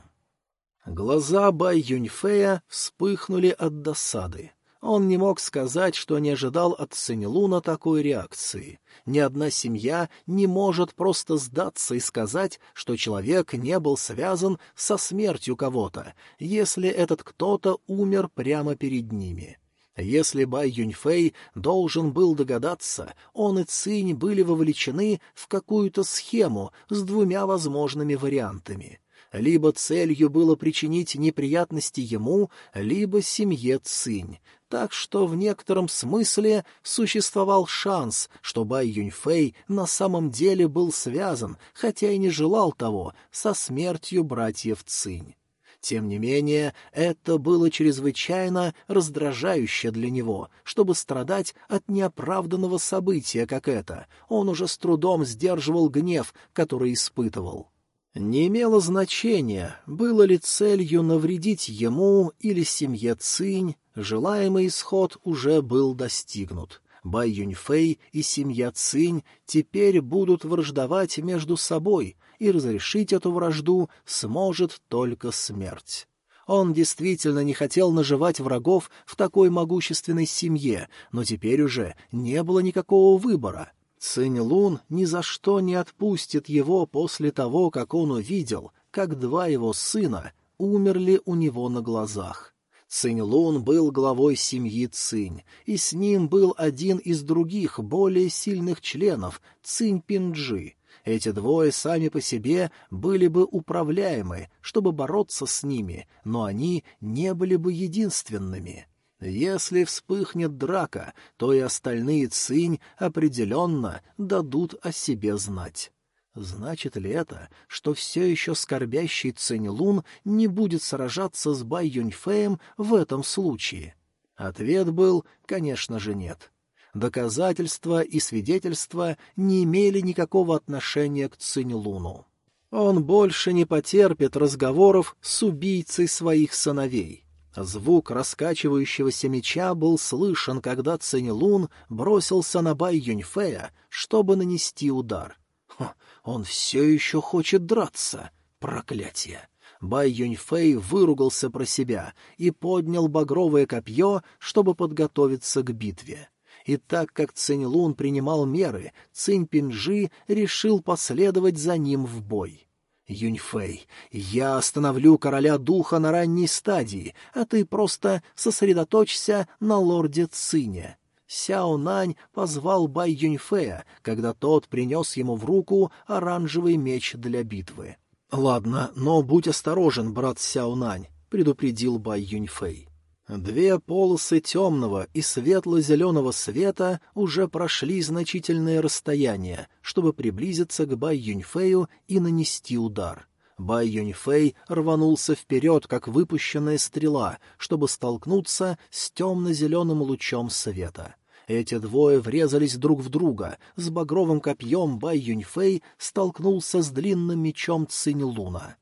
Глаза Бай Юньфэя вспыхнули от досады. Он не мог сказать, что не ожидал от Цинь-Луна такой реакции. Ни одна семья не может просто сдаться и сказать, что человек не был связан со смертью кого-то, если этот кто-то умер прямо перед ними. Если Бай Юньфэй должен был догадаться, он и Цинь были вовлечены в какую-то схему с двумя возможными вариантами. Либо целью было причинить неприятности ему, либо семье Цинь. Так что в некотором смысле существовал шанс, что Бай Юньфэй на самом деле был связан, хотя и не желал того, со смертью братьев Цинь. Тем не менее, это было чрезвычайно раздражающе для него, чтобы страдать от неоправданного события, как это. Он уже с трудом сдерживал гнев, который испытывал. Не имело значения, было ли целью навредить ему или семье Цинь, желаемый исход уже был достигнут. Бай Юньфэй и семья Цинь теперь будут враждовать между собой, и разрешить эту вражду сможет только смерть. Он действительно не хотел наживать врагов в такой могущественной семье, но теперь уже не было никакого выбора. Цинь-Лун ни за что не отпустит его после того, как он увидел, как два его сына умерли у него на глазах. Цинь-Лун был главой семьи Цинь, и с ним был один из других, более сильных членов, Цинь-Пинджи. Эти двое сами по себе были бы управляемы, чтобы бороться с ними, но они не были бы единственными. Если вспыхнет драка, то и остальные Цинь определенно дадут о себе знать. Значит ли это, что все еще скорбящий Цинь-Лун не будет сражаться с Бай Юньфэем в этом случае? Ответ был, конечно же, нет. Доказательства и свидетельства не имели никакого отношения к Цинь-Луну. Он больше не потерпит разговоров с убийцей своих сыновей. Звук раскачивающегося меча был слышен, когда Цинь-Лун бросился на Бай Юньфэя, чтобы нанести удар. Хм, он все еще хочет драться. Проклятие! Бай Юньфэй выругался про себя и поднял багровое копье, чтобы подготовиться к битве. И так как Цинь-Лун принимал меры, Цинь-Пинджи решил последовать за ним в бой. «Юньфэй, я остановлю короля духа на ранней стадии, а ты просто сосредоточься на лорде Цине». Сяо Нань позвал Бай Юньфэя, когда тот принес ему в руку оранжевый меч для битвы. «Ладно, но будь осторожен, брат Сяо Нань», — предупредил Бай Юньфэй. Две полосы темного и светло-зеленого света уже прошли значительное расстояние, чтобы приблизиться к Бай Юньфэю и нанести удар. Бай Юньфэй рванулся вперед, как выпущенная стрела, чтобы столкнуться с темно-зеленым лучом света. Эти двое врезались друг в друга. С багровым копьем Бай Юньфэй столкнулся с длинным мечом Цинь-Луна.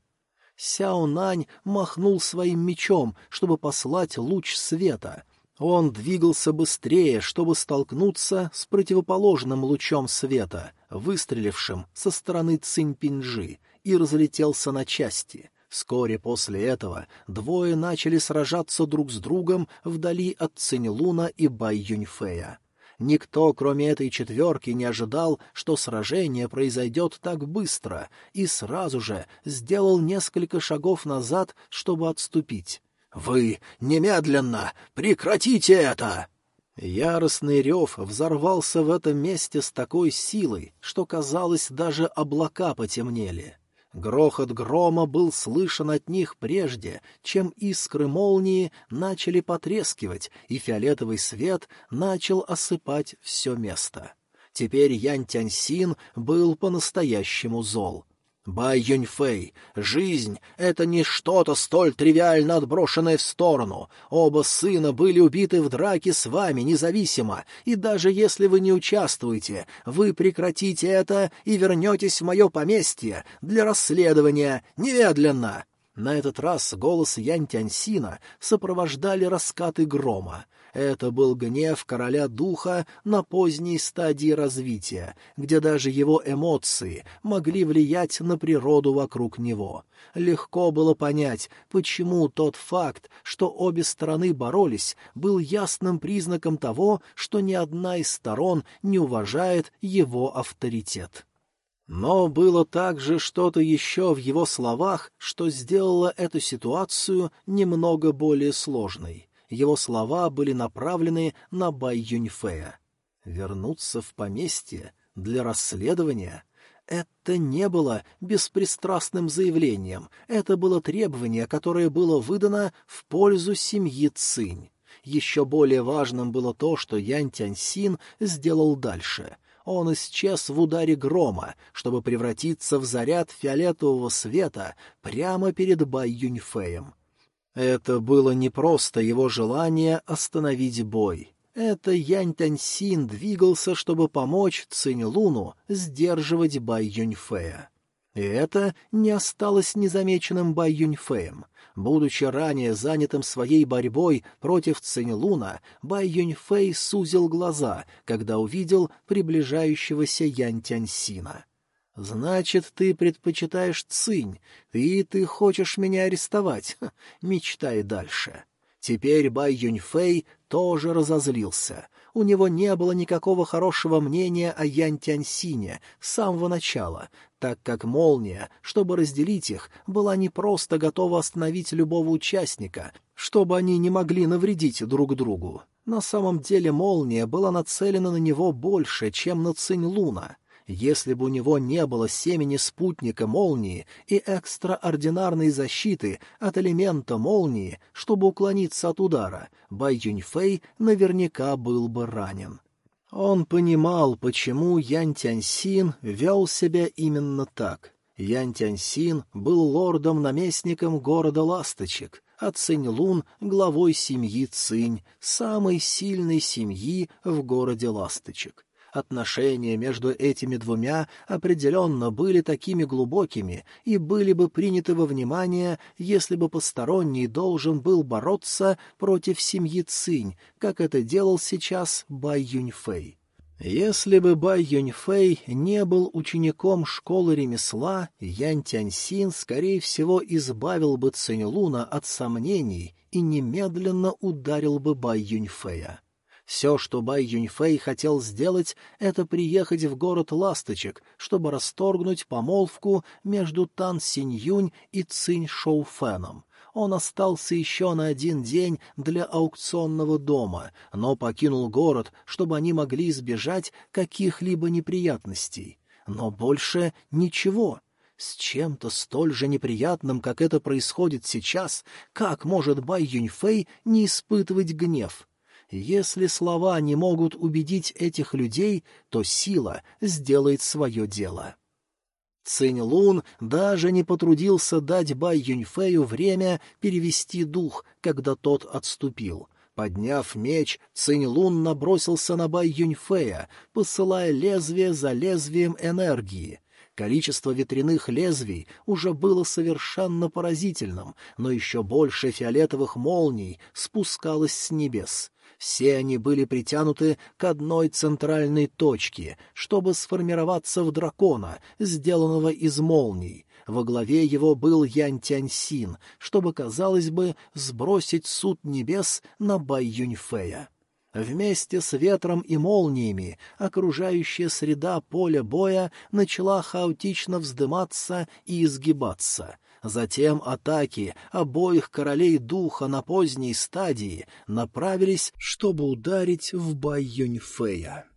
Сяо Нань махнул своим мечом, чтобы послать луч света. Он двигался быстрее, чтобы столкнуться с противоположным лучом света, выстрелившим со стороны Цинь-Пинджи, и разлетелся на части. Вскоре после этого двое начали сражаться друг с другом вдали от Цинь-Луна и Бай Юньфэя. Никто, кроме этой четверки, не ожидал, что сражение произойдет так быстро, и сразу же сделал несколько шагов назад, чтобы отступить. «Вы немедленно прекратите это!» Яростный рев взорвался в этом месте с такой силой, что, казалось, даже облака потемнели. Грохот грома был слышен от них прежде, чем искры молнии начали потрескивать, и фиолетовый свет начал осыпать все место. Теперь Янь Тяньсин был по-настоящему зол. «Бай Юньфэй, жизнь — это не что-то столь тривиально отброшенное в сторону. Оба сына были убиты в драке с вами независимо, и даже если вы не участвуете, вы прекратите это и вернетесь в мое поместье для расследования немедленно!» На этот раз голос Янь Тяньсина сопровождали раскаты грома. Это был гнев короля духа на поздней стадии развития, где даже его эмоции могли влиять на природу вокруг него. Легко было понять, почему тот факт, что обе стороны боролись, был ясным признаком того, что ни одна из сторон не уважает его авторитет. Но было также что-то еще в его словах, что сделало эту ситуацию немного более сложной. Его слова были направлены на Бай Юньфэя. Вернуться в поместье для расследования? Это не было беспристрастным заявлением, это было требование, которое было выдано в пользу семьи Цинь. Еще более важным было то, что Янь Тяньсин сделал дальше. Он исчез в ударе грома, чтобы превратиться в заряд фиолетового света прямо перед Бай Юньфэем. Это было не просто его желание остановить бой. Это Янь Тяньсин двигался, чтобы помочь Цинь Луну сдерживать Бай Юньфэя. И это не осталось незамеченным Бай Юньфэем. Будучи ранее занятым своей борьбой против Цинь Луна, Бай Юньфэй сузил глаза, когда увидел приближающегося Янь Тяньсина. «Значит, ты предпочитаешь Цинь, и ты хочешь меня арестовать? Ха, мечтай дальше». Теперь Бай Юньфэй тоже разозлился. У него не было никакого хорошего мнения о Янь Тяньсине с самого начала, так как молния, чтобы разделить их, была не просто готова остановить любого участника, чтобы они не могли навредить друг другу. На самом деле молния была нацелена на него больше, чем на Цинь Луна. Если бы у него не было семени спутника молнии и экстраординарной защиты от элемента молнии, чтобы уклониться от удара, Бай Юньфэй наверняка был бы ранен. Он понимал, почему Янь Тяньсин вел себя именно так. Янь Тяньсин был лордом-наместником города Ласточек, а Цинь Лун — главой семьи Цинь, самой сильной семьи в городе Ласточек. Отношения между этими двумя определенно были такими глубокими и были бы приняты во внимание, если бы посторонний должен был бороться против семьи Цинь, как это делал сейчас Бай Юньфэй. Если бы Бай Юньфэй не был учеником школы ремесла, Янь Тяньсин, скорее всего, избавил бы Цинь Луна от сомнений и немедленно ударил бы Бай Юньфэя. Все, что Бай Юньфэй хотел сделать, это приехать в город Ласточек, чтобы расторгнуть помолвку между Тан Синьюнь и Цинь Шоуфэном. Он остался еще на один день для аукционного дома, но покинул город, чтобы они могли избежать каких-либо неприятностей. Но больше ничего. С чем-то столь же неприятным, как это происходит сейчас, как может Бай Юньфэй не испытывать гнев? Если слова не могут убедить этих людей, то сила сделает свое дело. Цинь Лун даже не потрудился дать Бай Юньфэю время перевести дух, когда тот отступил. Подняв меч, Цинь Лун набросился на Бай Юньфэя, посылая лезвие за лезвием энергии. Количество ветряных лезвий уже было совершенно поразительным, но еще больше фиолетовых молний спускалось с небес. Все они были притянуты к одной центральной точке, чтобы сформироваться в дракона, сделанного из молний. Во главе его был Янь Тяньсин, чтобы, казалось бы, сбросить суд небес на Бай Юньфэя. Вместе с ветром и молниями окружающая среда поля боя начала хаотично вздыматься и изгибаться. Затем атаки обоих королей духа на поздней стадии направились, чтобы ударить в Бай Юньфэя.